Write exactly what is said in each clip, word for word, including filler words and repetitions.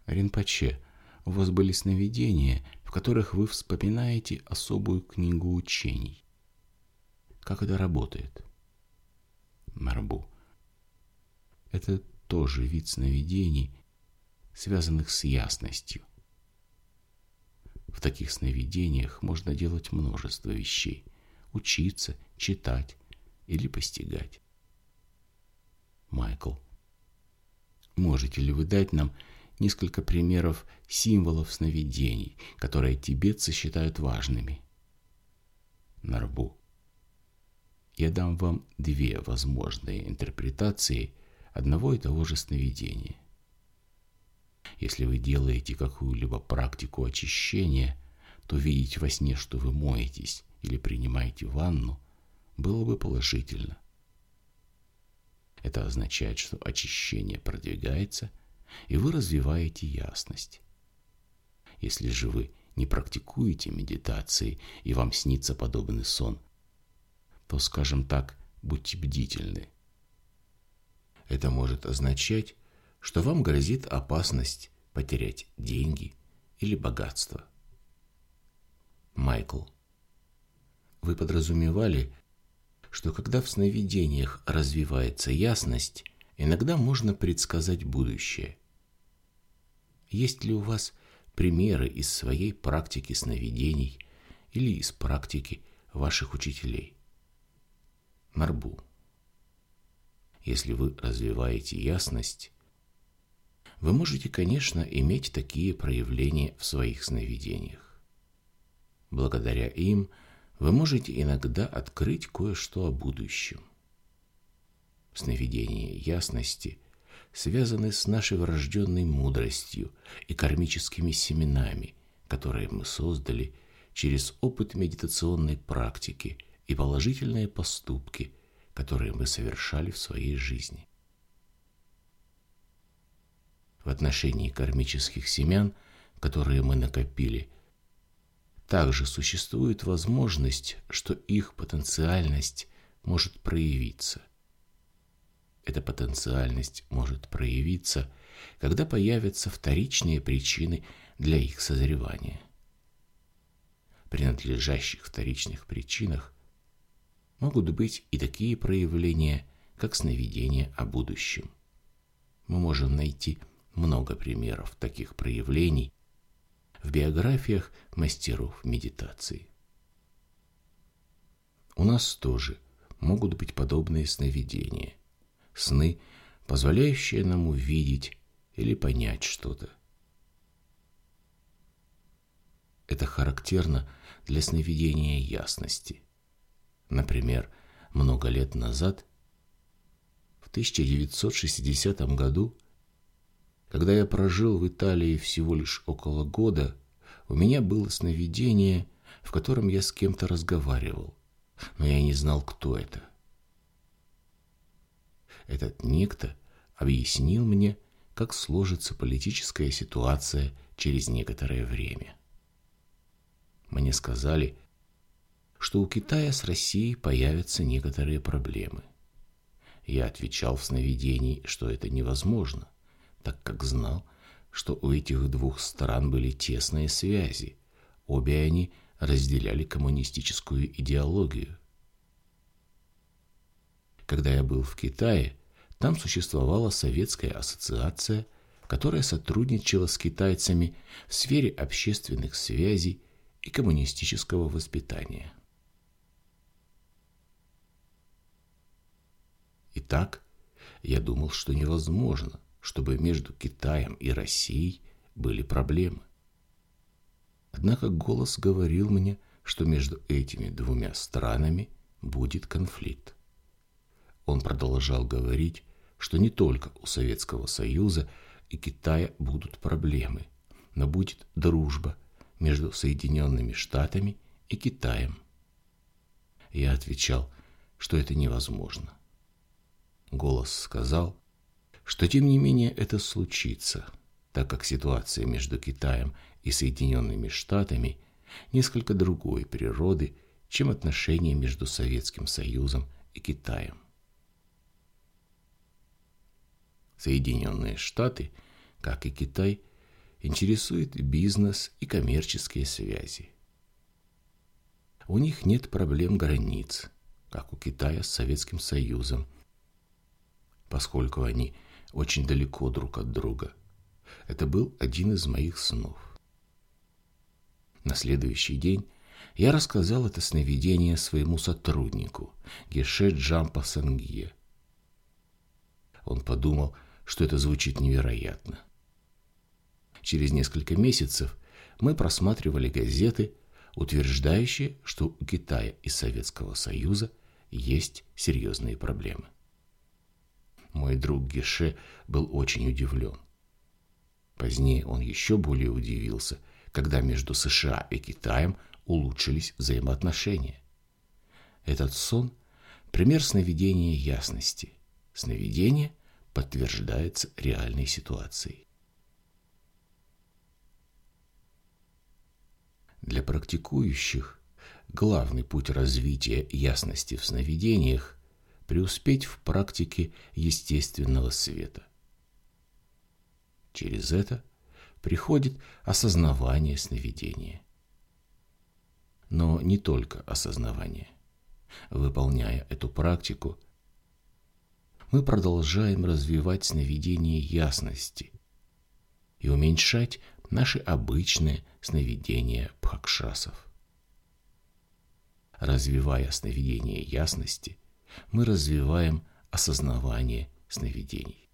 Ринпоче, у вас были сновидения, в которых вы вспоминаете особую книгу учений. Как это работает? Марбу. Это тоже вид сновидений, связанных с ясностью. В таких сновидениях можно делать множество вещей: учиться, читать или постигать. Майкл. Можете ли вы дать нам несколько примеров символов сновидений, которые тибетцы считают важными? Нарбу. Я дам вам две возможные интерпретации одного и того же сновидения. Если вы делаете какую-либо практику очищения, то видеть во сне, что вы моетесь или принимаете ванну, было бы положительно. Это означает, что очищение продвигается, и вы развиваете ясность. Если же вы не практикуете медитации, и вам снится подобный сон, то, скажем так, будьте бдительны. Это может означать, что вам грозит опасность потерять деньги или богатство. Майкл. Вы подразумевали, что когда в сновидениях развивается ясность, иногда можно предсказать будущее. Есть ли у вас примеры из своей практики сновидений или из практики ваших учителей? Марбу. Если вы развиваете ясность, вы можете, конечно, иметь такие проявления в своих сновидениях. Благодаря им вы можете иногда открыть кое-что о будущем. Сновидения ясности связаны с нашей врожденной мудростью и кармическими семенами, которые мы создали через опыт медитационной практики и положительные поступки, которые мы совершали в своей жизни. В отношении кармических семян, которые мы накопили, также существует возможность, что их потенциальность может проявиться. Эта потенциальность может проявиться, когда появятся вторичные причины для их созревания. При надлежащих вторичных причинах могут быть и такие проявления, как сновидения о будущем. Мы можем найти много примеров таких проявлений в биографиях мастеров медитации. У нас тоже могут быть подобные сновидения, сны, позволяющие нам увидеть или понять что-то. Это характерно для сновидения ясности. Например, много лет назад, в тысяча девятьсот шестидесятом году, когда я прожил в Италии всего лишь около года, у меня было сновидение, в котором я с кем-то разговаривал, но я не знал, кто это. Этот некто объяснил мне, как сложится политическая ситуация через некоторое время. Мне сказали, что у Китая с Россией появятся некоторые проблемы. Я отвечал в сновидении, что это невозможно, так как знал, что у этих двух стран были тесные связи, обе они разделяли коммунистическую идеологию. Когда я был в Китае, там существовала Советская ассоциация, которая сотрудничала с китайцами в сфере общественных связей и коммунистического воспитания. Итак, я думал, что невозможно, чтобы между Китаем и Россией были проблемы. Однако голос говорил мне, что между этими двумя странами будет конфликт. Он продолжал говорить, что не только у Советского Союза и Китая будут проблемы, но будет дружба между Соединенными Штатами и Китаем. Я отвечал, что это невозможно. Голос сказал, что тем не менее это случится, так как ситуация между Китаем и Соединенными Штатами несколько другой природы, чем отношения между Советским Союзом и Китаем. Соединенные Штаты, как и Китай, интересует бизнес и коммерческие связи. У них нет проблем границ, как у Китая с Советским Союзом, поскольку они очень далеко друг от друга. Это был один из моих снов. На следующий день я рассказал это сновидение своему сотруднику, Геше Джампа Сангье. Он подумал, что это звучит невероятно. Через несколько месяцев мы просматривали газеты, утверждающие, что у Китая и Советского Союза есть серьезные проблемы. Мой друг Геше был очень удивлен. Позднее он еще более удивился, когда между США и Китаем улучшились взаимоотношения. Этот сон – пример сновидения ясности. Сновидение подтверждается реальной ситуацией. Для практикующих главный путь развития ясности в сновидениях – преуспеть в практике естественного света. Через это приходит осознавание сновидения. Но не только осознавание. Выполняя эту практику, мы продолжаем развивать сновидение ясности и уменьшать наши обычные сновидения бхакшасов. Развивая сновидение ясности, мы развиваем осознавание сновидений.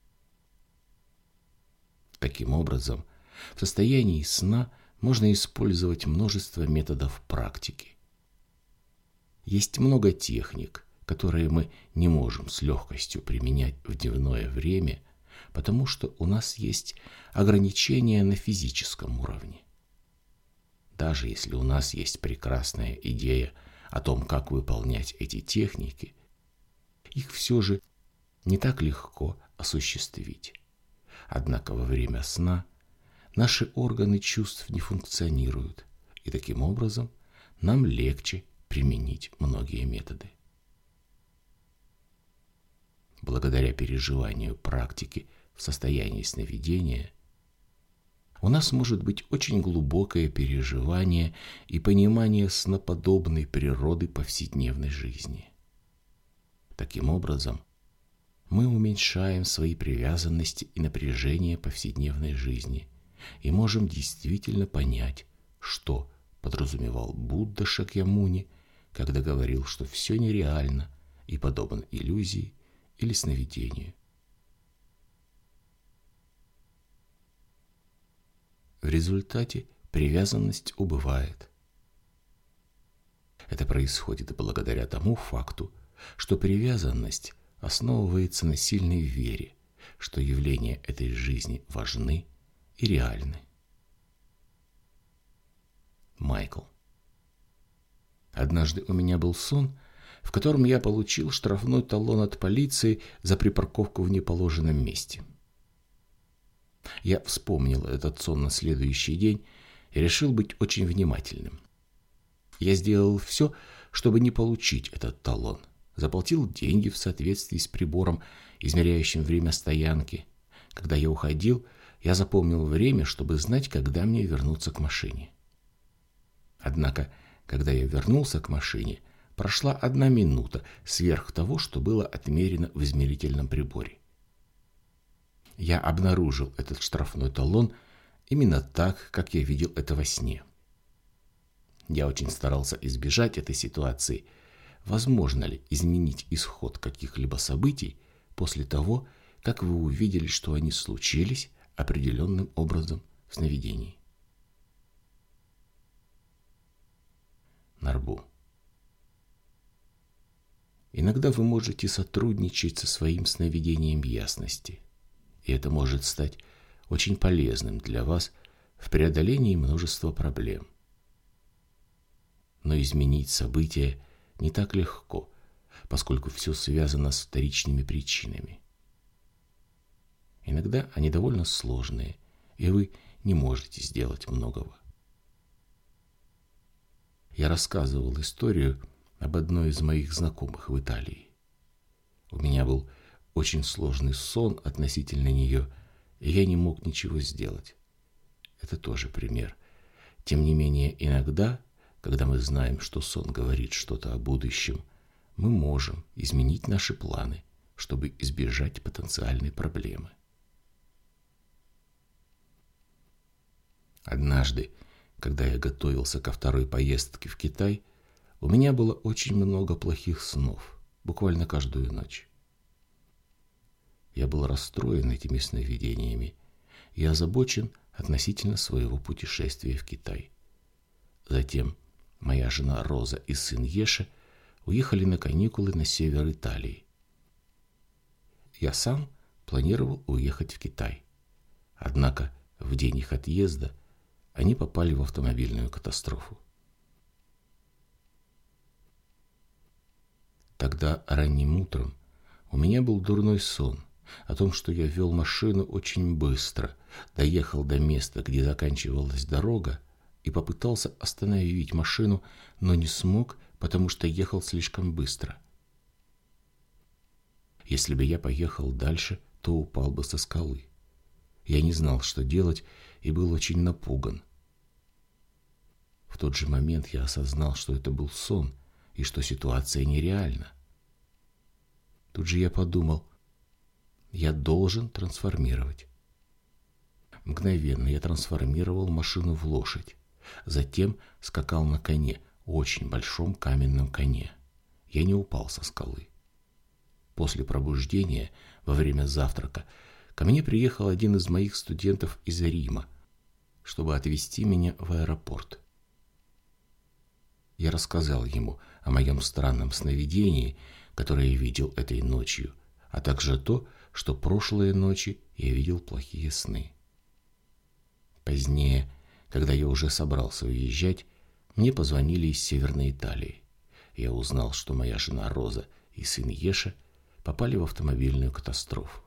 Таким образом, в состоянии сна можно использовать множество методов практики. Есть много техник, которые мы не можем с легкостью применять в дневное время, потому что у нас есть ограничения на физическом уровне. Даже если у нас есть прекрасная идея о том, как выполнять эти техники, их все же не так легко осуществить. Однако во время сна наши органы чувств не функционируют, и таким образом нам легче применить многие методы. Благодаря переживанию практики в состоянии сновидения у нас может быть очень глубокое переживание и понимание сноподобной природы повседневной жизни. Таким образом, мы уменьшаем свои привязанности и напряжения повседневной жизни и можем действительно понять, что подразумевал Будда Шакьямуни, когда говорил, что все нереально и подобно иллюзии или сновидению. В результате привязанность убывает. Это происходит благодаря тому факту, что привязанность основывается на сильной вере, что явления этой жизни важны и реальны. Майкл. Однажды у меня был сон, в котором я получил штрафной талон от полиции за припарковку в неположенном месте. Я вспомнил этот сон на следующий день и решил быть очень внимательным. Я сделал все, чтобы не получить этот талон. Заплатил деньги в соответствии с прибором, измеряющим время стоянки. Когда я уходил, я запомнил время, чтобы знать, когда мне вернуться к машине. Однако, когда я вернулся к машине, прошла одна минута сверх того, что было отмерено в измерительном приборе. Я обнаружил этот штрафной талон именно так, как я видел это во сне. Я очень старался избежать этой ситуации. Возможно ли изменить исход каких-либо событий после того, как вы увидели, что они случились определенным образом в сновидении? Нарбу. Иногда вы можете сотрудничать со своим сновидением ясности, и это может стать очень полезным для вас в преодолении множества проблем. Но изменить события не так легко, поскольку все связано с вторичными причинами. Иногда они довольно сложные, и вы не можете сделать многого. Я рассказывал историю об одной из моих знакомых в Италии. У меня был очень сложный сон относительно нее, и я не мог ничего сделать. Это тоже пример. Тем не менее, иногда, когда мы знаем, что сон говорит что-то о будущем, мы можем изменить наши планы, чтобы избежать потенциальной проблемы. Однажды, когда я готовился ко второй поездке в Китай, у меня было очень много плохих снов, буквально каждую ночь. Я был расстроен этими сновидениями и озабочен относительно своего путешествия в Китай. Затем моя жена Роза и сын Еша уехали на каникулы на север Италии. Я сам планировал уехать в Китай. Однако в день их отъезда они попали в автомобильную катастрофу. Тогда ранним утром у меня был дурной сон о том, что я вел машину очень быстро, доехал до места, где заканчивалась дорога, и попытался остановить машину, но не смог, потому что ехал слишком быстро. Если бы я поехал дальше, то упал бы со скалы. Я не знал, что делать, и был очень напуган. В тот же момент я осознал, что это был сон, и что ситуация нереальна. Тут же я подумал, я должен трансформировать. Мгновенно я трансформировал машину в лошадь. Затем скакал на коне, очень большом каменном коне. Я не упал со скалы. После пробуждения, во время завтрака, ко мне приехал один из моих студентов из Рима, чтобы отвезти меня в аэропорт. Я рассказал ему о моем странном сновидении, которое я видел этой ночью, а также то, что прошлые ночи я видел плохие сны. Позднее, когда я уже собрался уезжать, мне позвонили из Северной Италии. Я узнал, что моя жена Роза и сын Еша попали в автомобильную катастрофу.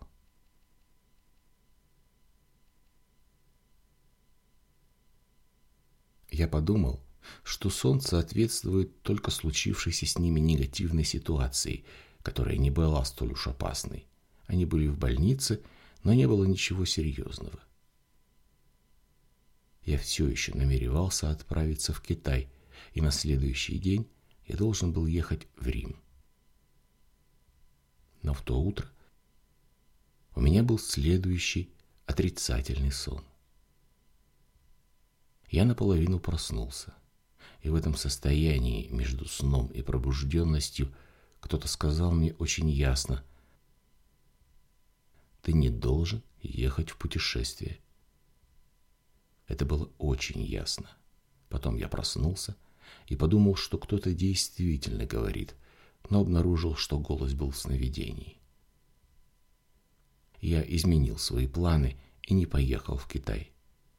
Я подумал, что сон соответствует только случившейся с ними негативной ситуации, которая не была столь уж опасной. Они были в больнице, но не было ничего серьезного. Я все еще намеревался отправиться в Китай, и на следующий день я должен был ехать в Рим. Но в то утро у меня был следующий отрицательный сон. Я наполовину проснулся, и в этом состоянии между сном и пробужденностью кто-то сказал мне очень ясно: «Ты не должен ехать в путешествие». Это было очень ясно. Потом я проснулся и подумал, что кто-то действительно говорит, но обнаружил, что голос был в сновидении. Я изменил свои планы и не поехал в Китай.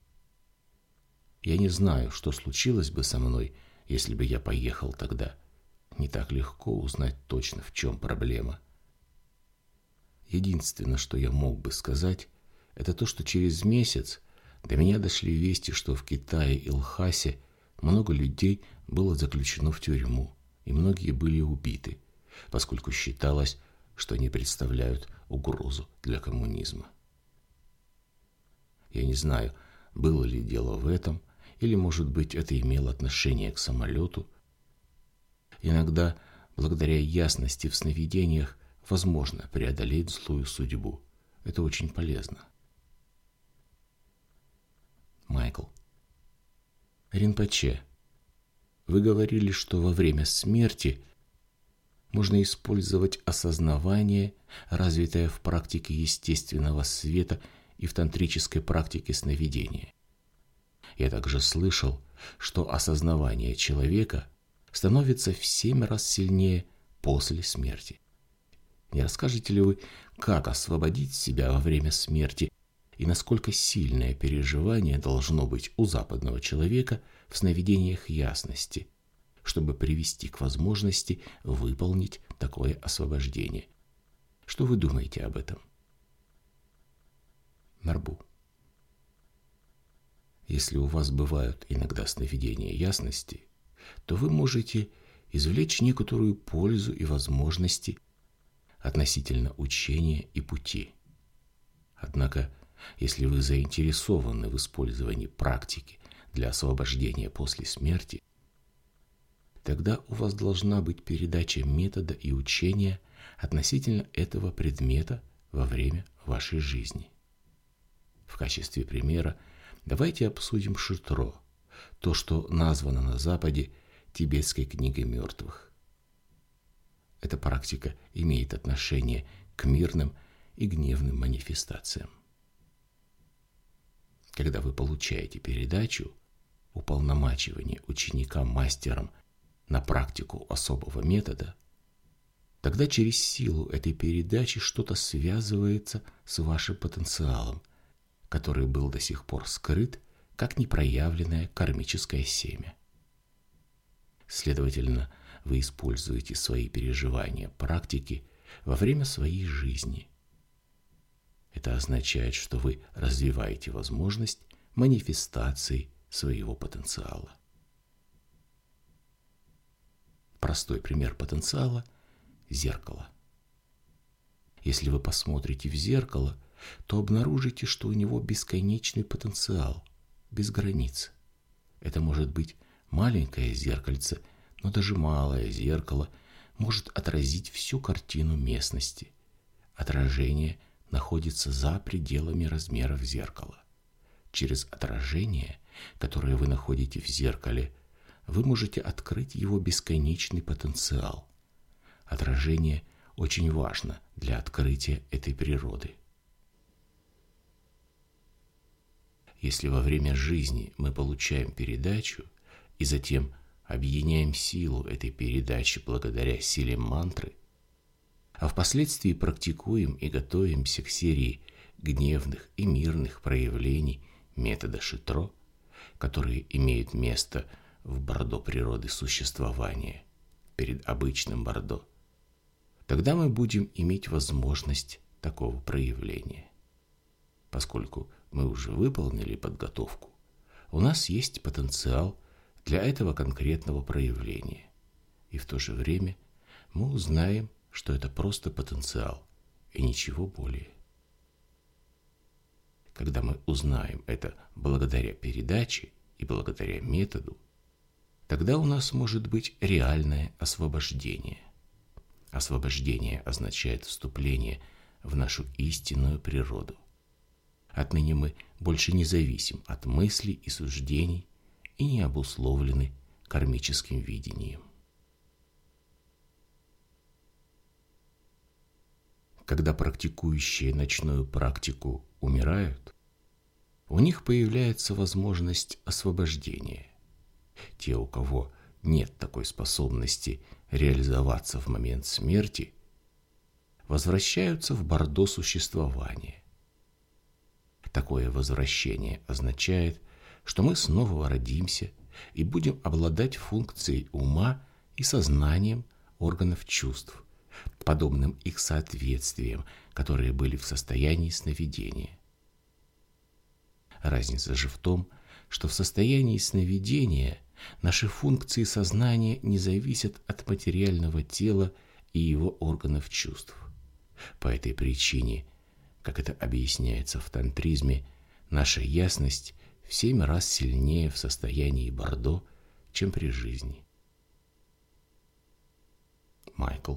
Я не знаю, что случилось бы со мной, если бы я поехал тогда. Не так легко узнать точно, в чем проблема. Единственное, что я мог бы сказать, это то, что через месяц до меня дошли вести, что в Китае и Лхасе много людей было заключено в тюрьму, и многие были убиты, поскольку считалось, что они представляют угрозу для коммунизма. Я не знаю, было ли дело в этом, или, может быть, это имело отношение к самолету. Иногда, благодаря ясности в сновидениях, возможно преодолеть злую судьбу. Это очень полезно. Майкл. Ринпоче, вы говорили, что во время смерти можно использовать осознавание, развитое в практике естественного света и в тантрической практике сновидения. Я также слышал, что осознавание человека становится в семь раз сильнее после смерти. Не расскажете ли вы, как освободить себя во время смерти и насколько сильное переживание должно быть у западного человека в сновидениях ясности, чтобы привести к возможности выполнить такое освобождение? Что вы думаете об этом? Нарбу. Если у вас бывают иногда сновидения ясности, то вы можете извлечь некоторую пользу и возможности относительно учения и пути. Однако Если вы заинтересованы в использовании практики для освобождения после смерти, тогда у вас должна быть передача метода и учения относительно этого предмета во время вашей жизни. В качестве примера давайте обсудим шитро, то, что названо на Западе тибетской книгой мертвых. Эта практика имеет отношение к мирным и гневным манифестациям. Когда вы получаете передачу, уполномачивание ученика мастером на практику особого метода, тогда через силу этой передачи что-то связывается с вашим потенциалом, который был до сих пор скрыт, как непроявленное кармическое семя. Следовательно, вы используете свои переживания практики во время своей жизни. Это означает, что вы развиваете возможность манифестации своего потенциала. Простой пример потенциала – зеркало. Если вы посмотрите в зеркало, то обнаружите, что у него бесконечный потенциал, без границ. Это может быть маленькое зеркальце, но даже малое зеркало может отразить всю картину местности. Отражение находится за пределами размеров зеркала. Через отражение, которое вы находите в зеркале, вы можете открыть его бесконечный потенциал. Отражение очень важно для открытия этой природы. Если во время жизни мы получаем передачу и затем объединяем силу этой передачи благодаря силе мантры, а впоследствии практикуем и готовимся к серии гневных и мирных проявлений метода шитро, которые имеют место в бордо природы существования перед обычным бордо, тогда мы будем иметь возможность такого проявления. Поскольку мы уже выполнили подготовку, у нас есть потенциал для этого конкретного проявления, и в то же время мы узнаем, что это просто потенциал и ничего более. Когда мы узнаем это благодаря передаче и благодаря методу, тогда у нас может быть реальное освобождение. Освобождение означает вступление в нашу истинную природу. Отныне мы больше не зависим от мыслей и суждений и не обусловлены кармическим видением. Когда практикующие ночную практику умирают, у них появляется возможность освобождения. Те, у кого нет такой способности реализоваться в момент смерти, возвращаются в бордо существования. Такое возвращение означает, что мы снова родимся и будем обладать функцией ума и сознанием органов чувств, подобным их соответствиям, которые были в состоянии сновидения. Разница же в том, что в состоянии сновидения наши функции сознания не зависят от материального тела и его органов чувств. По этой причине, как это объясняется в тантризме, наша ясность в семь раз сильнее в состоянии бордо, чем при жизни. Майкл.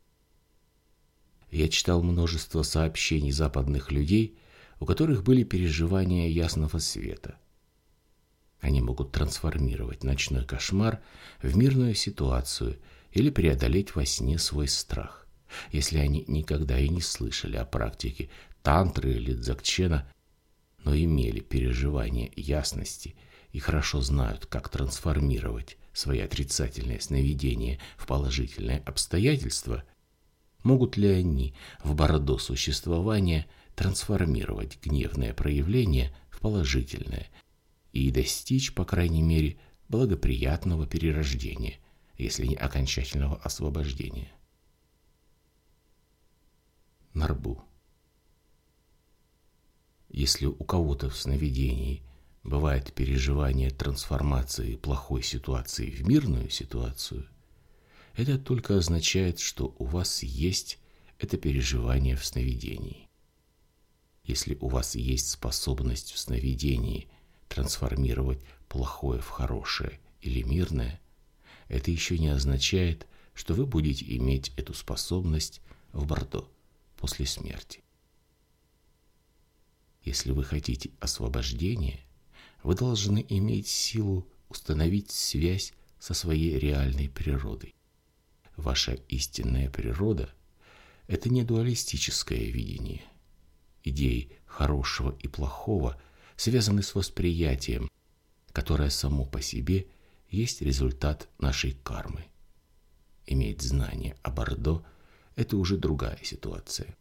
Я читал множество сообщений западных людей, у которых были переживания ясного света. Они могут трансформировать ночной кошмар в мирную ситуацию или преодолеть во сне свой страх. Если они никогда и не слышали о практике тантры или дзогчена, но имели переживания ясности и хорошо знают, как трансформировать свои отрицательные сновидения в положительные обстоятельства, могут ли они в бордо существования трансформировать гневное проявление в положительное и достичь, по крайней мере, благоприятного перерождения, если не окончательного освобождения. Нарбу. Если у кого-то в сновидении бывает переживание трансформации плохой ситуации в мирную ситуацию, это только означает, что у вас есть это переживание в сновидении. Если у вас есть способность в сновидении трансформировать плохое в хорошее или мирное, это еще не означает, что вы будете иметь эту способность в Бордо после смерти. Если вы хотите освобождения, вы должны иметь силу установить связь со своей реальной природой. Ваша истинная природа – это не дуалистическое видение. Идеи хорошего и плохого связаны с восприятием, которое само по себе есть результат нашей кармы. Иметь знание о Бордо – это уже другая ситуация.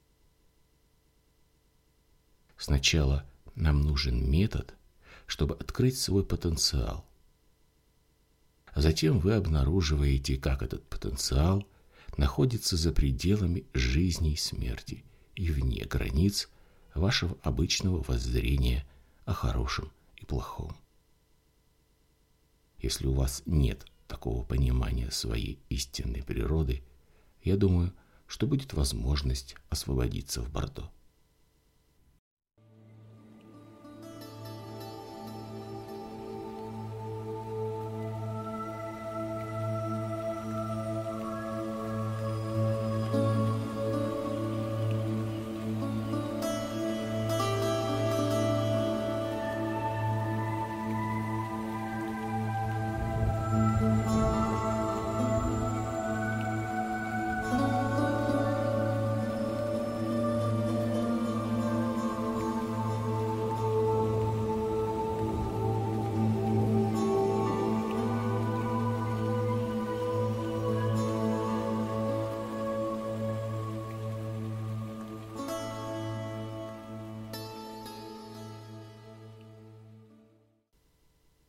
Сначала нам нужен метод, чтобы открыть свой потенциал. А затем вы обнаруживаете, как этот потенциал находится за пределами жизни и смерти и вне границ вашего обычного воззрения о хорошем и плохом. Если у вас нет такого понимания своей истинной природы, я думаю, что будет возможность освободиться в Бордо.